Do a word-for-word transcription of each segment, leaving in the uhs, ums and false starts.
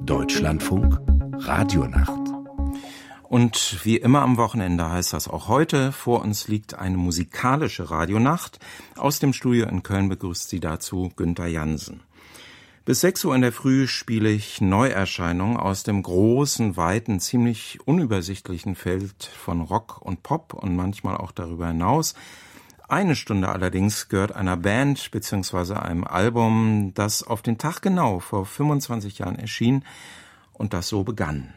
Deutschlandfunk Radionacht. Und wie immer am Wochenende heißt das auch heute. Vor uns liegt eine musikalische Radionacht. Aus dem Studio in Köln begrüßt Sie dazu Günther Jansen. Bis sechs Uhr in der Früh spiele ich Neuerscheinungen aus dem großen, weiten, ziemlich unübersichtlichen Feld von Rock und Pop und manchmal auch darüber hinaus. Eine Stunde allerdings gehört einer Band bzw. einem Album, das auf den Tag genau vor fünfundzwanzig Jahren erschien und das so begann.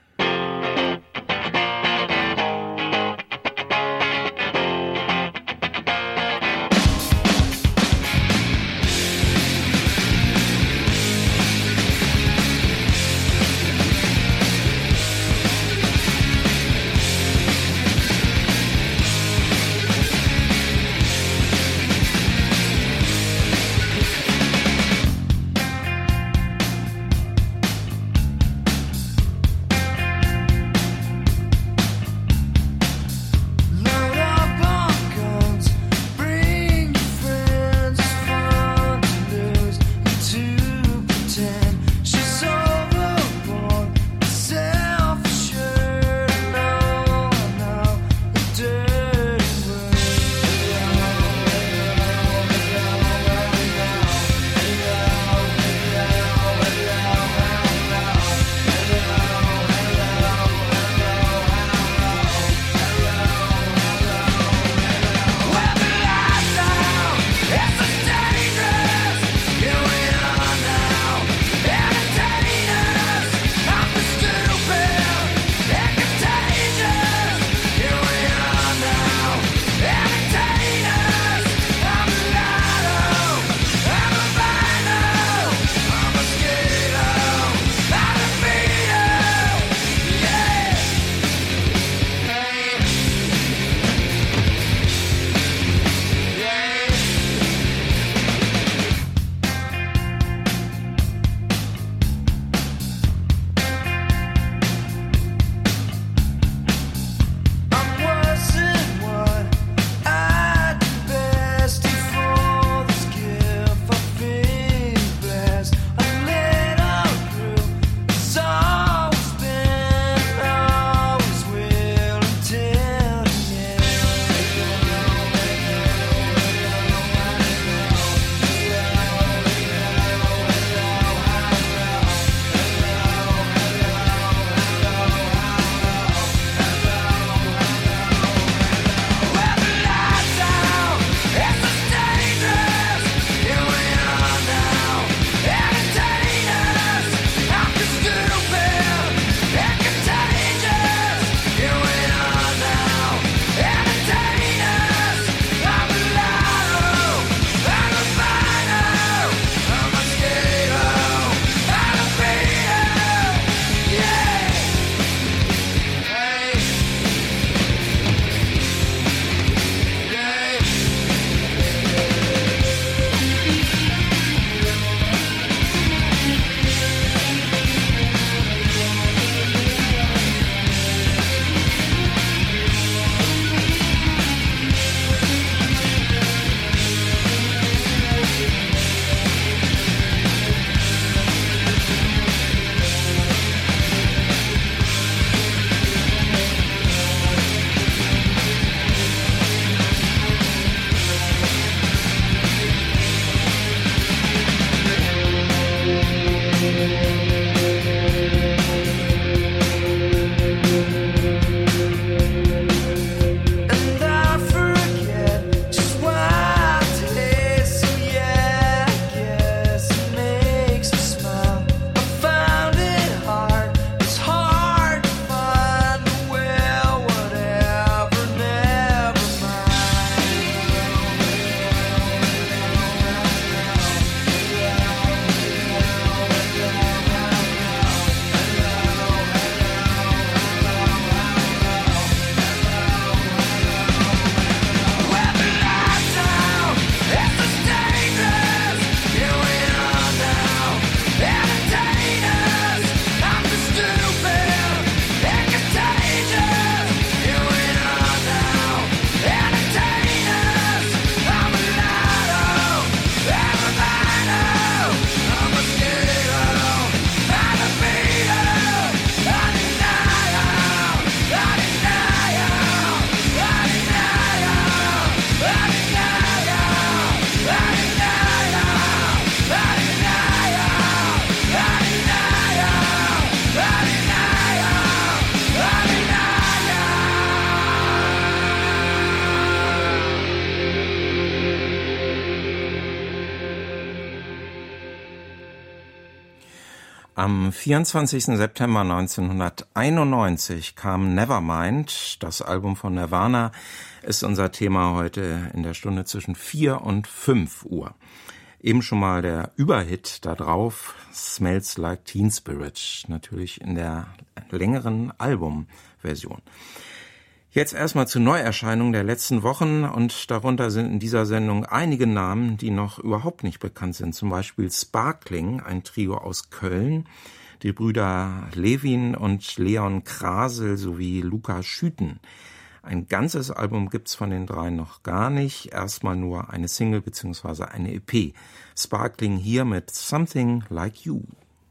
Am vierundzwanzigsten September neunzehnhunderteinundneunzig kam Nevermind, das Album von Nirvana, ist unser Thema heute in der Stunde zwischen vier und fünf Uhr. Eben schon mal der Überhit da drauf, Smells Like Teen Spirit, natürlich in der längeren Albumversion. Jetzt erstmal zu Neuerscheinungen der letzten Wochen und darunter sind in dieser Sendung einige Namen, die noch überhaupt nicht bekannt sind. Zum Beispiel Sparkling, ein Trio aus Köln, die Brüder Levin und Leon Krasel sowie Luca Schüten. Ein ganzes Album gibt's von den dreien noch gar nicht, erstmal nur eine Single bzw. eine E P. Sparkling hier mit Something Like You.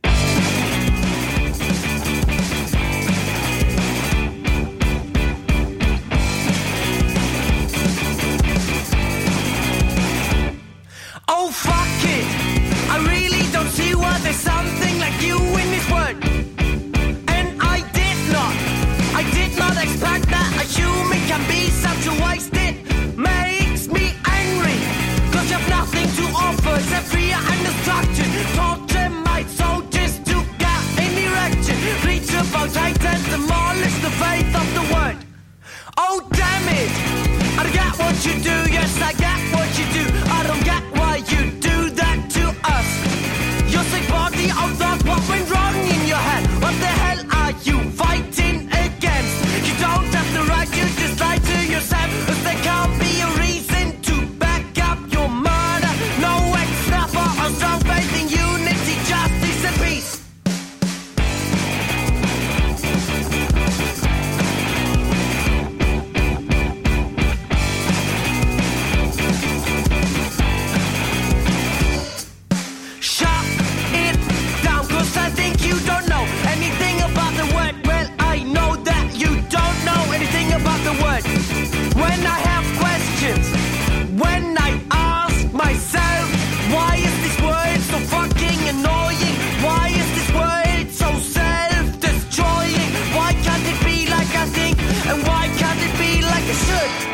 Oh fuck it, I really don't see why there's something like you in this world. And I did not, I did not expect that a human can be such a waste. It makes me angry, cause you have nothing to offer except fear and destruction. Torture my soul just to get an erection. Preach about hate and demolish the faith of the world. Oh damn it, I don't get what you do, yes I get what you do. I don't get why you do that to us. You're sick body of thought, what went wrong in your head? What the hell are you fighting against? You don't have the right, you just lie to yourself. Cause there can't be a reason to back up your murder. No ex-snapper or strong faith in unity, justice and peace. I think you don't know anything about the word. Well, I know that you don't know anything about the word. When I have questions, when I ask myself, why is this word so fucking annoying? Why is this word so self-destroying? Why can't it be like I think? And why can't it be like it should?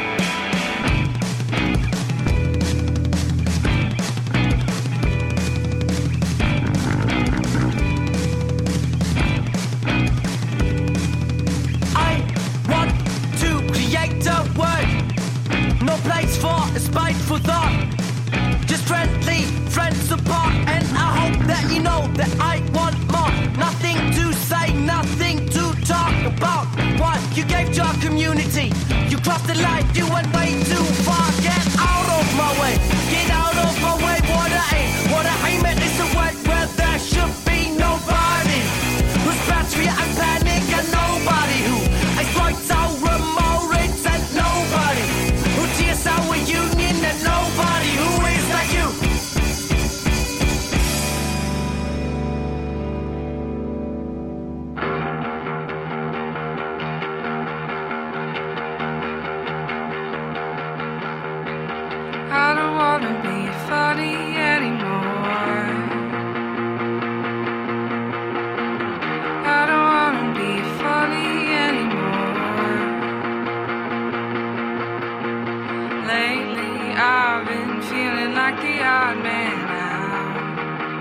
No place for a spiteful thought. Just friendly friends apart. And I hope that you know that I want more. Nothing to say, nothing to talk about. What you gave to our community, you crossed the line, you went way too far. Get out of my way, get out of my way. What I ain't, what I ain't meant is a world where there should be nobody who's patria and panic and nobody who exploits our morals and nobody who tears our union and nobody who is like you. I don't wanna be funny anymore. I don't wanna be funny anymore. Lately I've been feeling like the odd man out.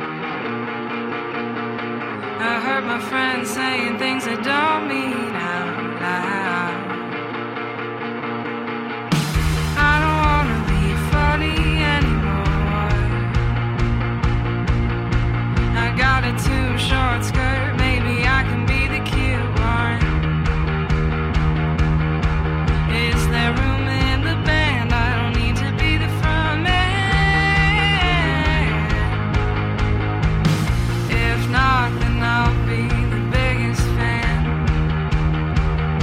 I heard my friends saying things I don't mean out loud. I don't wanna be funny anymore. I got a too short skirt, maybe I can be the cute one. Is there room in the band? I don't need to be the front man. If not, then I'll be the biggest fan.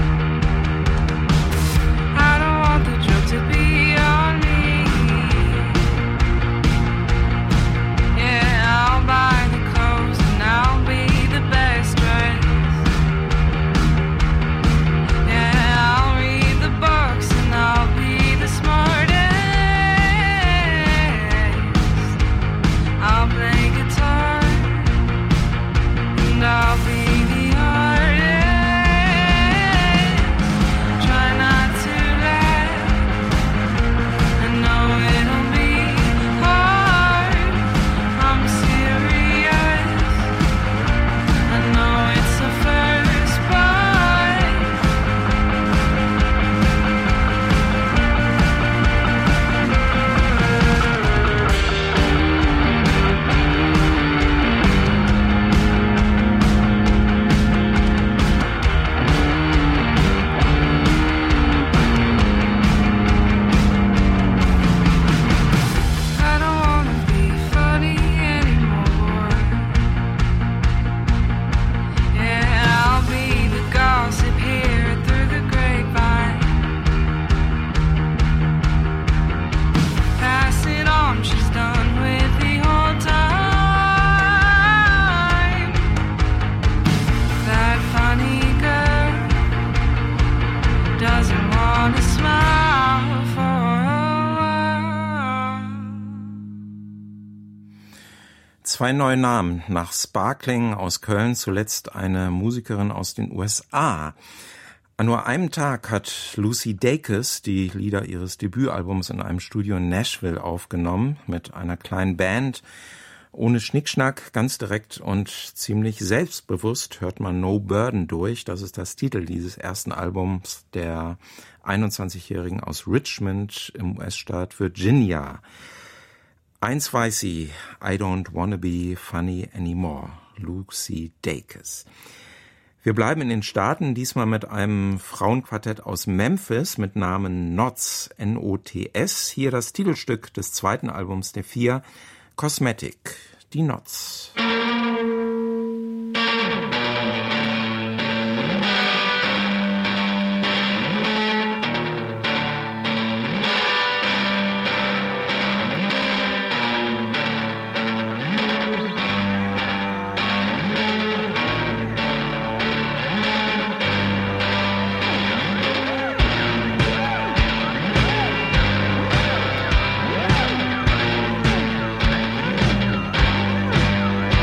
Zwei neue Namen. Nach Sparkling aus Köln zuletzt eine Musikerin aus den U S A. An nur einem Tag hat Lucy Dacus die Lieder ihres Debütalbums in einem Studio in Nashville aufgenommen, mit einer kleinen Band. Ohne Schnickschnack, ganz direkt und ziemlich selbstbewusst hört man No Burden durch. Das ist das Titel dieses ersten Albums der einundzwanzigjährigen aus Richmond im U S-Staat Virginia. Eins weiß sie, I don't wanna be funny anymore, Lucy Dacus. Wir bleiben in den Staaten, diesmal mit einem Frauenquartett aus Memphis mit Namen Nots, N O T S. Hier das Titelstück des zweiten Albums der vier, Cosmetic, die Nots. Thank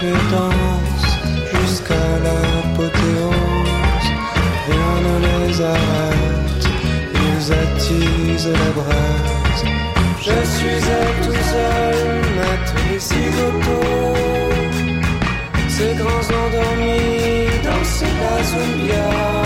et dansent jusqu'à l'apothéose. Rien ne les arrête, ils attisent la braise. Je suis à tout seul, maître les zigotos. Ces grands endormis dansent la zumbia.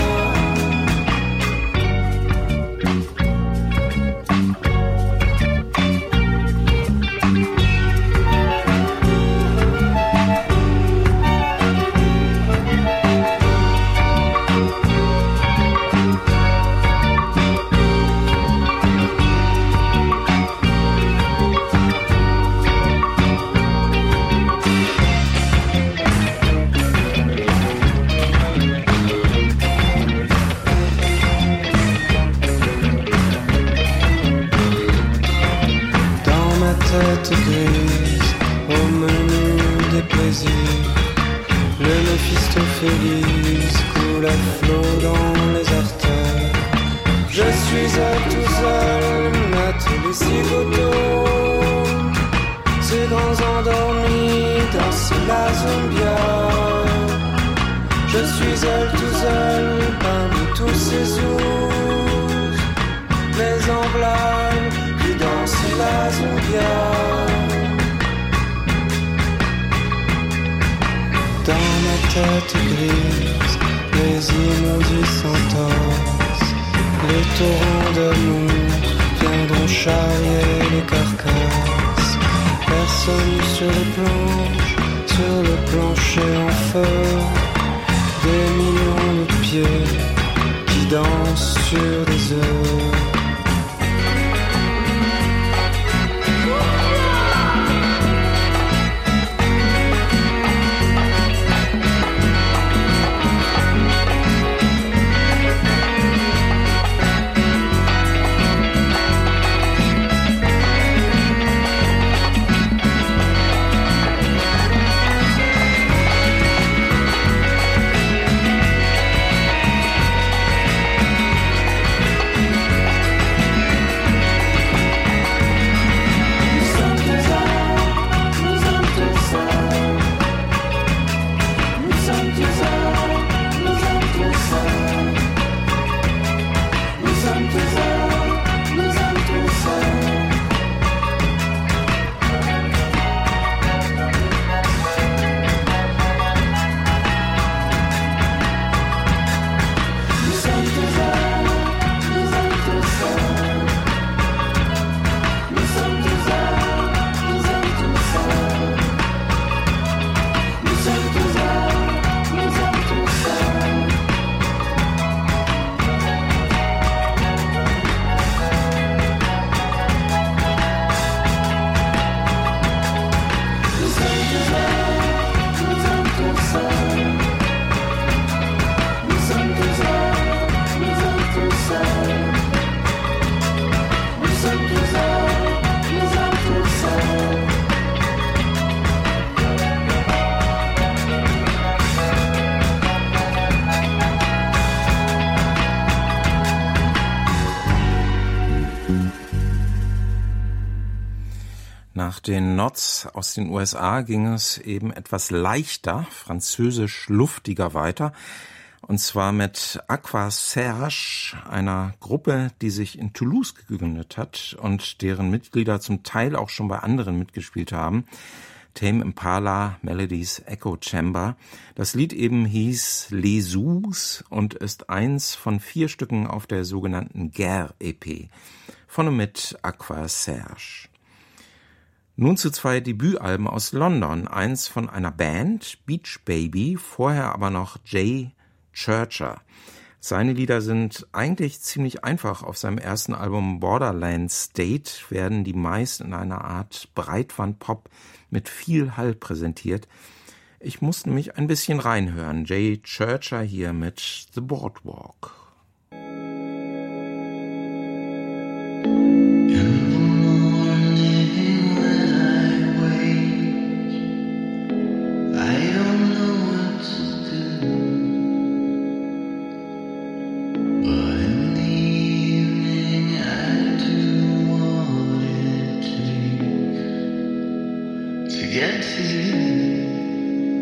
Grise, au menu des plaisirs, le Méphistophélise coule à flot dans les artères. Je suis à tout seul, maître les zigotos. Ces grands endormis dansent la zumbia. Je suis seul, tout seul, parmi tous ces ours, les emblames qui dansent la zumbia. Dans ma tête grise, les immondices s'entassent. Les torrents d'amour viendront charrier les carcasses. Personne sur les planches, sur le plancher en feu. Des millions de pieds qui dansent sur des œufs. Nach den Nods aus den U S A ging es eben etwas leichter, französisch luftiger weiter. Und zwar mit Aqua Serge, einer Gruppe, die sich in Toulouse gegründet hat und deren Mitglieder zum Teil auch schon bei anderen mitgespielt haben. Tame Impala, Melodies, Echo Chamber. Das Lied eben hieß Les Zoos und ist eins von vier Stücken auf der sogenannten Guerre-E P. Von und mit Aqua Serge. Nun zu zwei Debütalben aus London. Eins von einer Band, Beach Baby, vorher aber noch Jay Churcher. Seine Lieder sind eigentlich ziemlich einfach. Auf seinem ersten Album Borderland State werden die meist in einer Art Breitwandpop mit viel Hall präsentiert. Ich musste mich ein bisschen reinhören. Jay Churcher hier mit The Boardwalk. Get to you.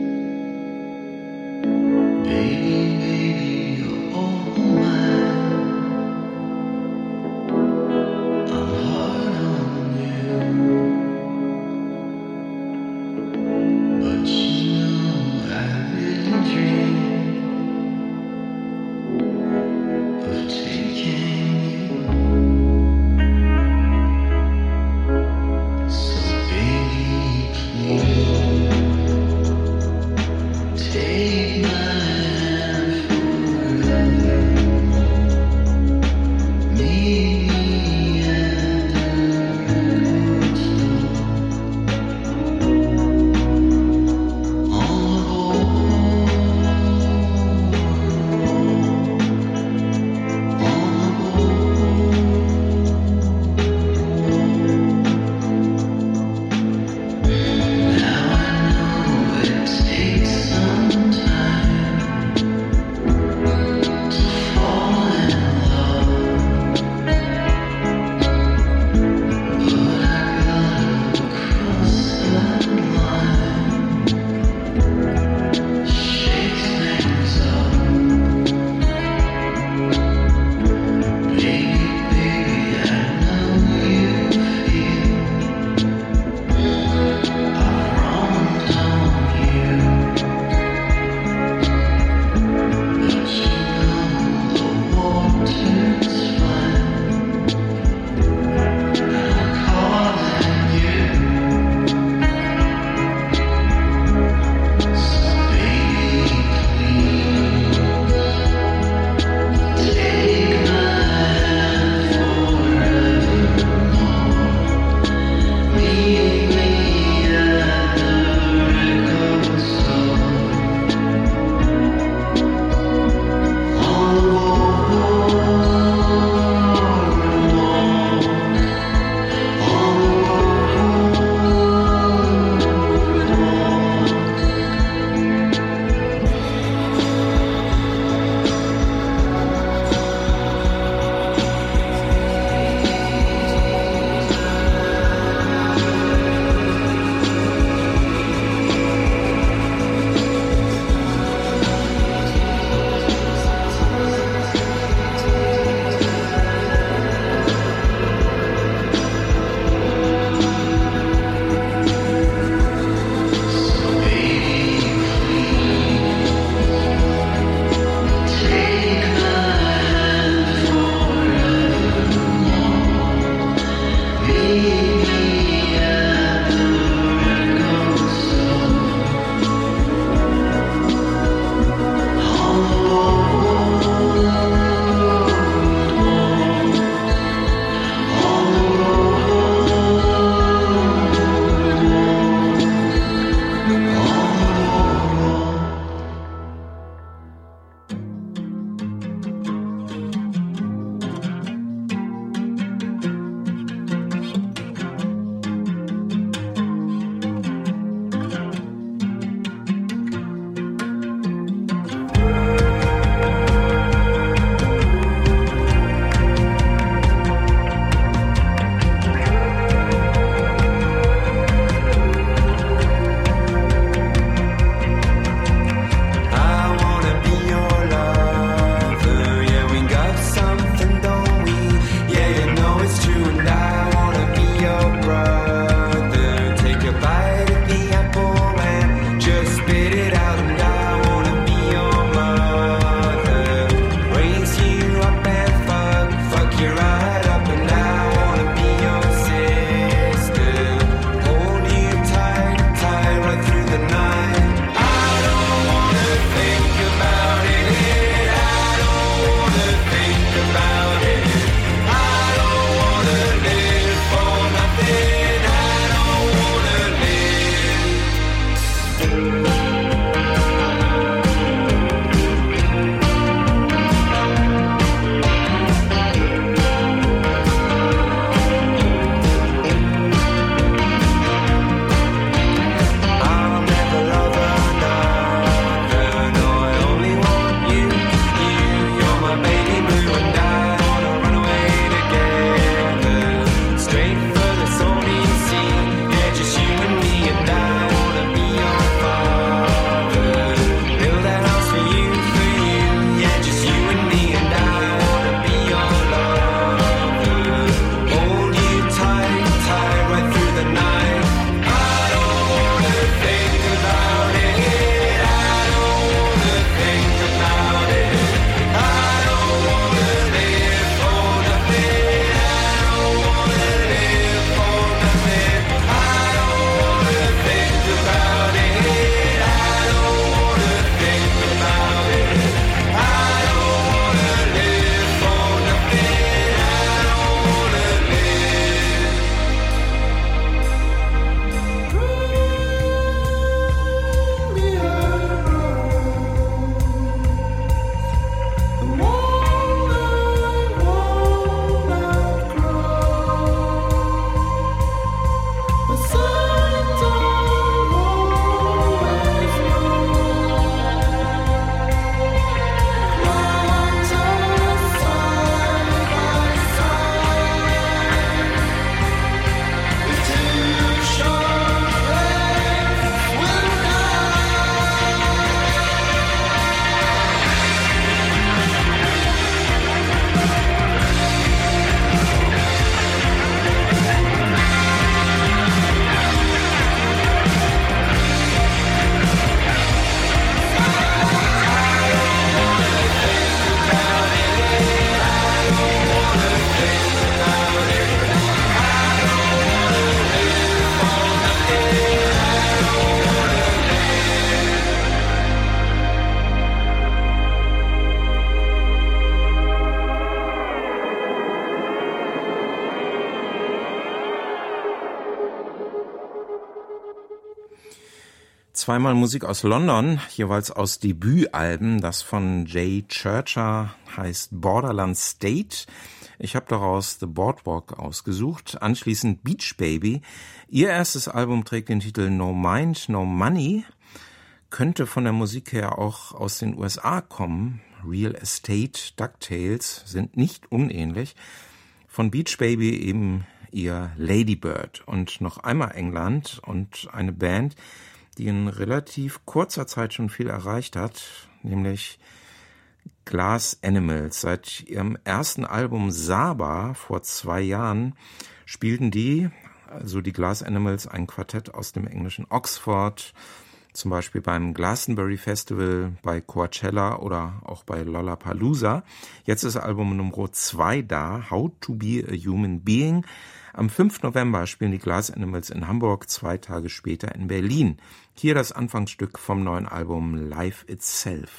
zweimal Musik aus London, jeweils aus Debütalben. Das von Jay Churcher heißt Borderland State. Ich habe daraus The Boardwalk ausgesucht. Anschließend Beach Baby. Ihr erstes Album trägt den Titel No Mind, No Money. Könnte von der Musik her auch aus den U S A kommen. Real Estate, DuckTales sind nicht unähnlich. Von Beach Baby eben ihr Ladybird. Und noch einmal England und eine Band, die in relativ kurzer Zeit schon viel erreicht hat, nämlich Glass Animals. Seit ihrem ersten Album Saba vor zwei Jahren spielten die, also die Glass Animals, ein Quartett aus dem englischen Oxford, zum Beispiel beim Glastonbury Festival, bei Coachella oder auch bei Lollapalooza. Jetzt ist Album Nummer zwei da, How to be a Human Being. Am fünften November spielen die Glass Animals in Hamburg, zwei Tage später in Berlin. Hier das Anfangsstück vom neuen Album Life Itself.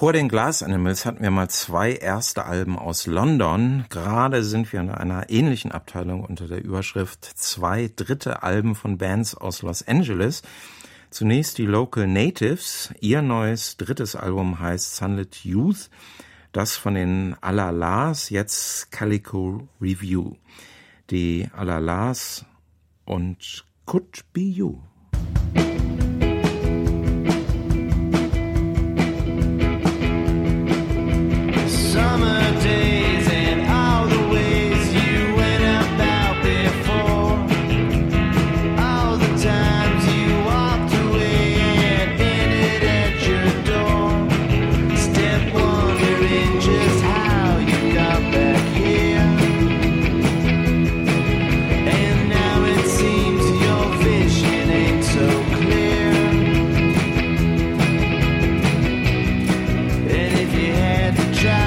Vor den Glass Animals hatten wir mal zwei erste Alben aus London. Gerade sind wir in einer ähnlichen Abteilung unter der Überschrift zwei dritte Alben von Bands aus Los Angeles. Zunächst die Local Natives. Ihr neues drittes Album heißt Sunlit Youth. Das von den Alalas, jetzt Calico Review. Die Alalas und Could Be You. Summer days and all the ways you went about before, all the times you walked away and ended at your door, still wondering just how you got back here, and now it seems your vision ain't so clear, and if you had to try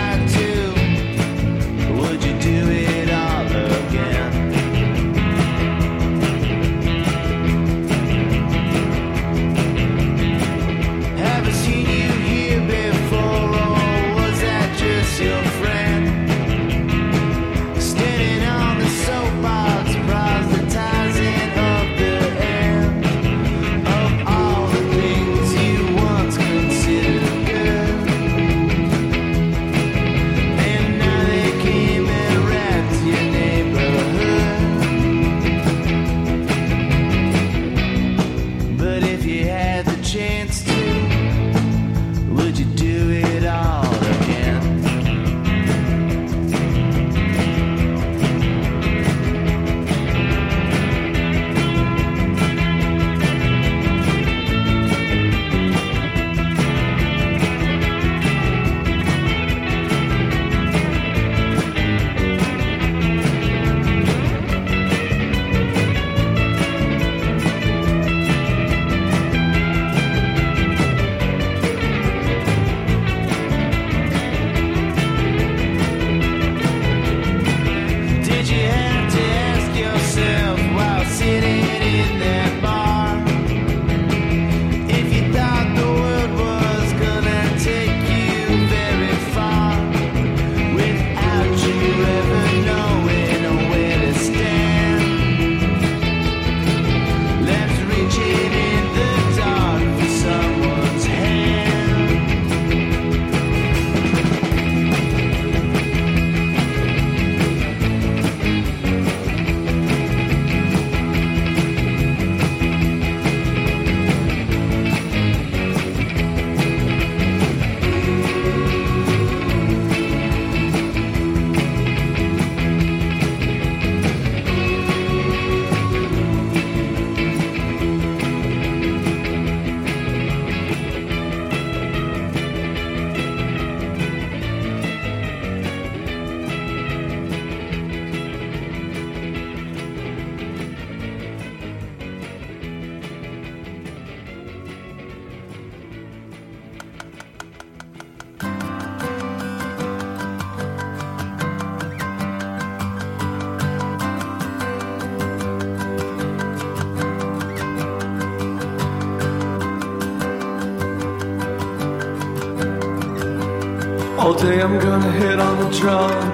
All day I'm gonna hit on the drum.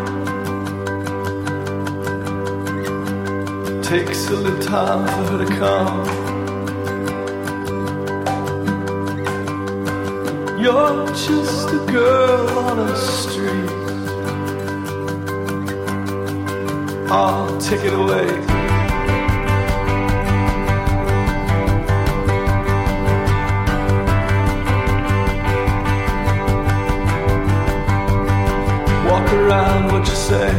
Takes a little time for her to come. You're just a girl on a street. I'll take it away. Walk around, what you say,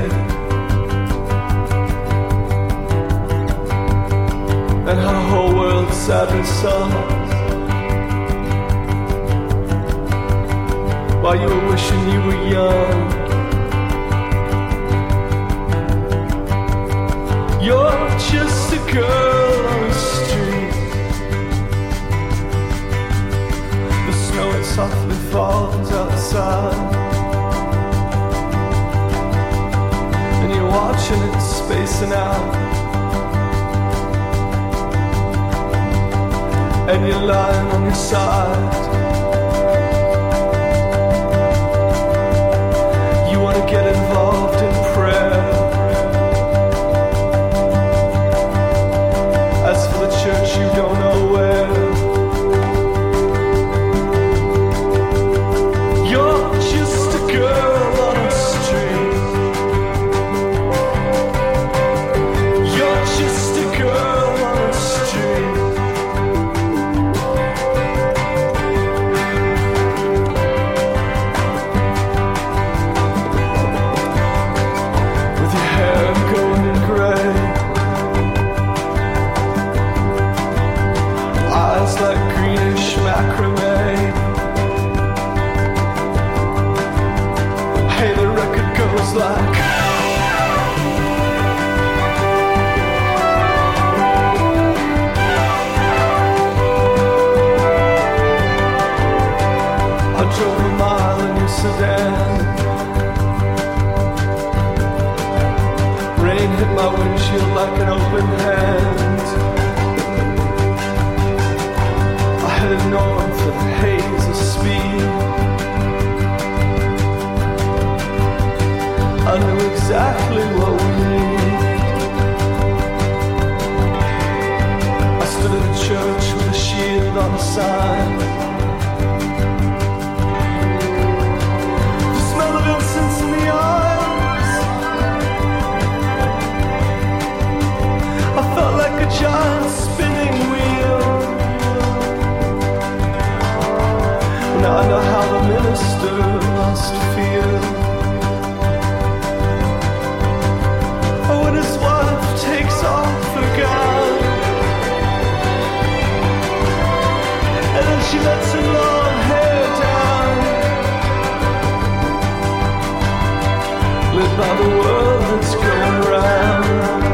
and how the whole world's sadly songs, while you were wishing you were young. You're just a girl on the street. The snow it softly falls outside, watching it spacing out, and you're lying on your side, known for the haze of speed. I knew exactly what we need. I stood in a church with a shield on the side. The smell of incense in the eyes. I felt like a giant spinning wheel. Now I know how the minister must feel. Oh, when his wife takes off her gown, and then she lets her long hair down, lit by the world that's going round.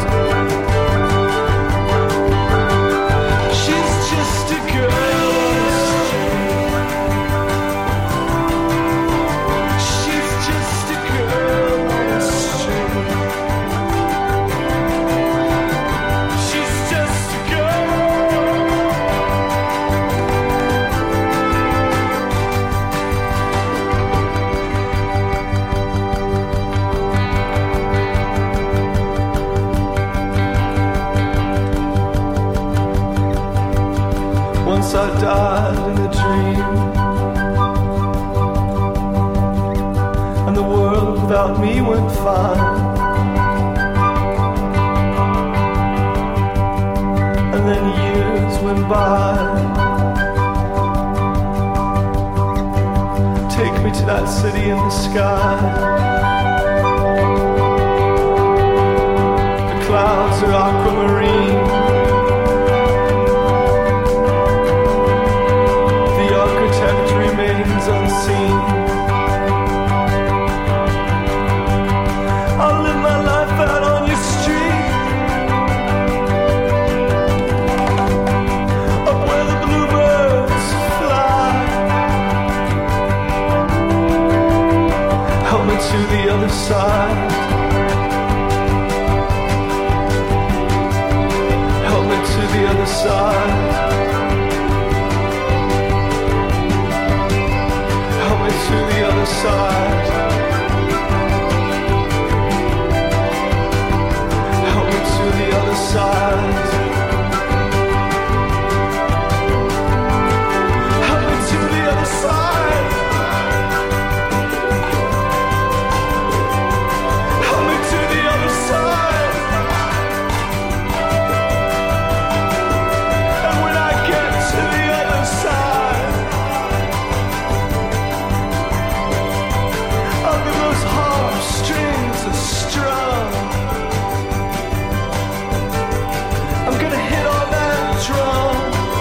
She's just a girl on the street. She's just a girl on the street. She's just a girl. Once I died in a dream, and the world without me went fine. And then years went by. Take me to that city in the sky. The clouds are aquamarine. The architect remains unseen. I'll live my life out on your street, up where the bluebirds fly. Help me to the other side. Help me to the other side. Help me to the other side. Help me to the other side. Help me to the other side. Help me to the other side. And when I get to the other side, I'll give those harp strings a strum. I'm gonna hit all that drum.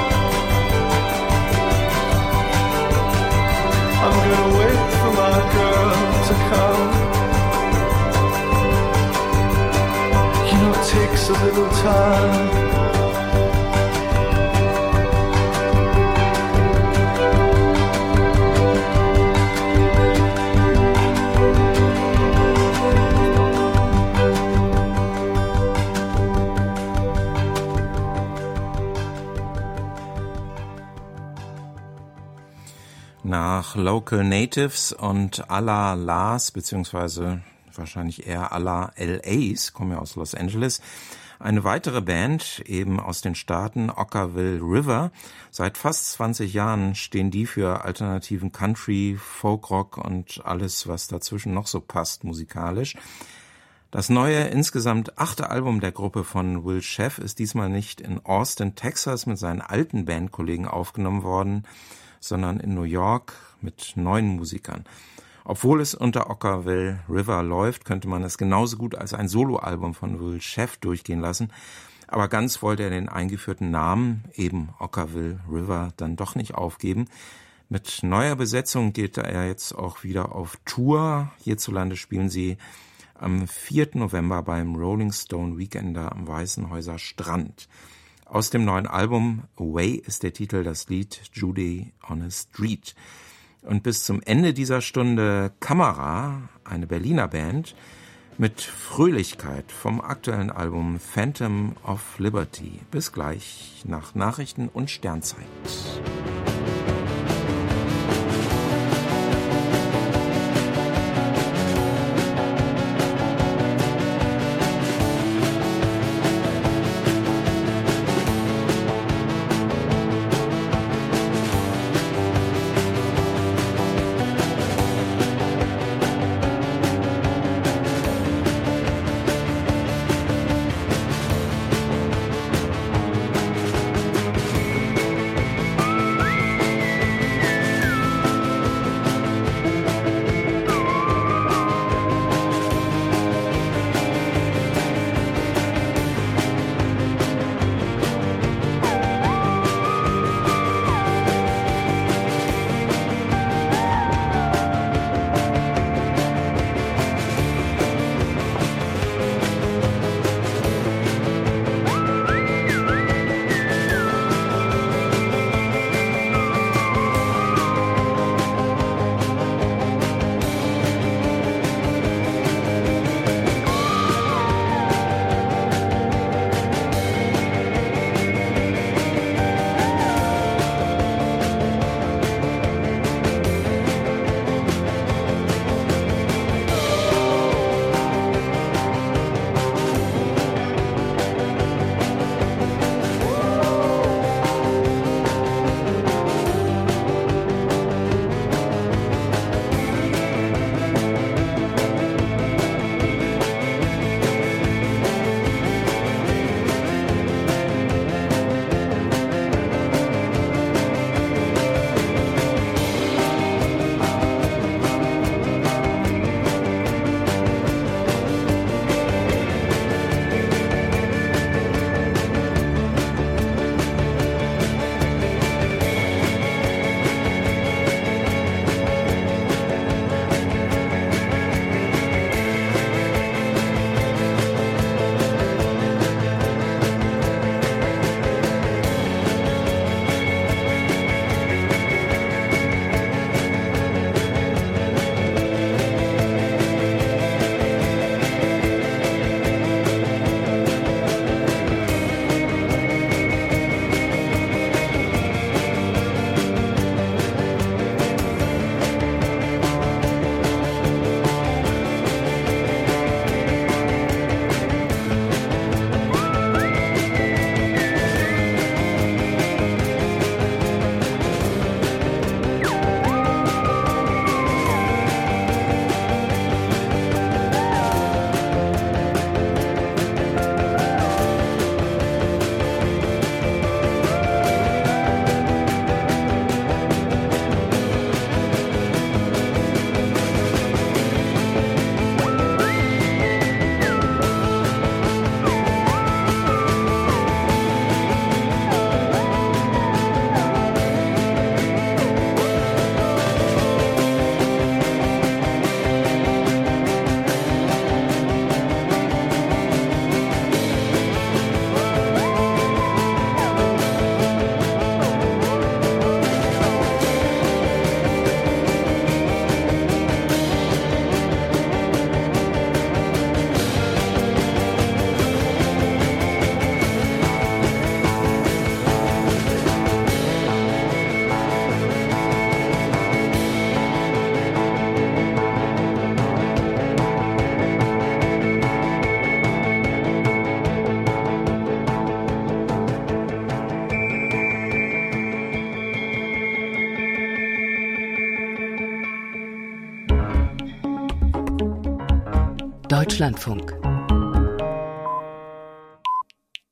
I'm gonna wait for my girl to come. You know it takes a little time. Nach Local Natives und à la Las, beziehungsweise wahrscheinlich eher à la L As, kommen ja aus Los Angeles, eine weitere Band, eben aus den Staaten, Okkervil River. Seit fast zwanzig Jahren stehen die für alternativen Country, Folkrock und alles, was dazwischen noch so passt musikalisch. Das neue, insgesamt achte Album der Gruppe von Will Sheff ist diesmal nicht in Austin, Texas mit seinen alten Bandkollegen aufgenommen worden, sondern in New York mit neuen Musikern. Obwohl es unter Okkervil River läuft, könnte man es genauso gut als ein Soloalbum von Will Sheff durchgehen lassen. Aber ganz wollte er den eingeführten Namen, eben Okkervil River, dann doch nicht aufgeben. Mit neuer Besetzung geht er jetzt auch wieder auf Tour. Hierzulande spielen sie am vierten November beim Rolling Stone Weekender am Weißenhäuser Strand. Aus dem neuen Album Away ist der Titel, das Lied Judy on a Street. Und bis zum Ende dieser Stunde Kamera, eine Berliner Band, mit Fröhlichkeit vom aktuellen Album Phantom of Liberty. Bis gleich nach Nachrichten und Sternzeit. Deutschlandfunk.